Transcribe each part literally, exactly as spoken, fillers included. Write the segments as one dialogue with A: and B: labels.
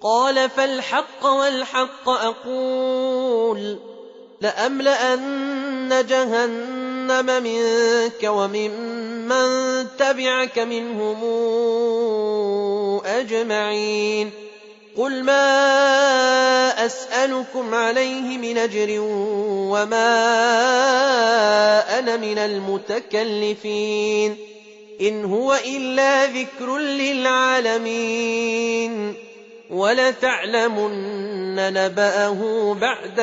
A: قال فالحق والحق أقول لأملأن جهنم منك وممن تبعك منهم أجمعين قل ما أسألكم عليه من أجر وما أنا من المتكلفين إن هو إلا ذكر للعالمين ولتعلمن نبأه بعد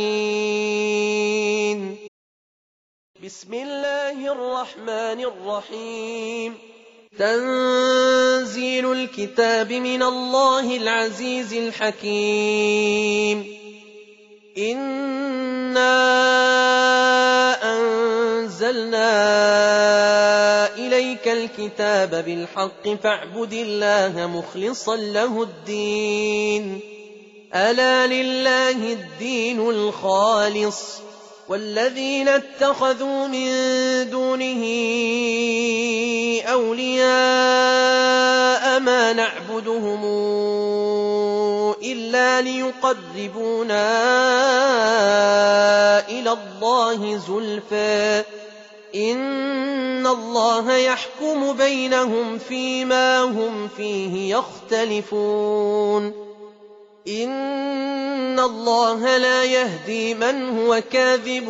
A: حين. بسم الله الرحمن الرحيم. تنزيل الكتاب من الله العزيز الحكيم. إنا أنزلنا إليك الكتاب بالحق فاعبد الله مخلصا له الدين ألا لله الدين الخالص والذين اتخذوا من دونه أولياء ما نعبدهم إلا ليقربونا إلى الله زلفى إن الله يحكم بينهم فيما هم فيه يختلفون إن الله لا يهدي من هو كاذب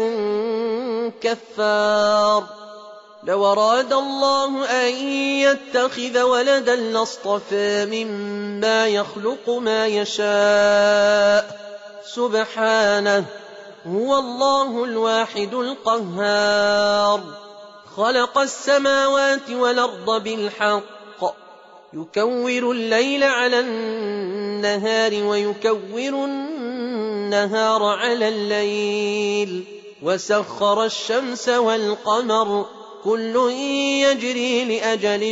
A: كفار لو أراد الله أن يتخذ ولدا لاصطفى مما يخلق ما يشاء سبحانه هو الله الواحد القهار خلق السماوات والأرض بالحق يكور الليل على النهار ويكور النهار على الليل وسخر الشمس والقمر كل يجري لأجل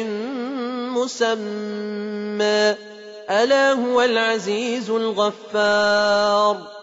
A: مسمى ألا هو العزيز الغفار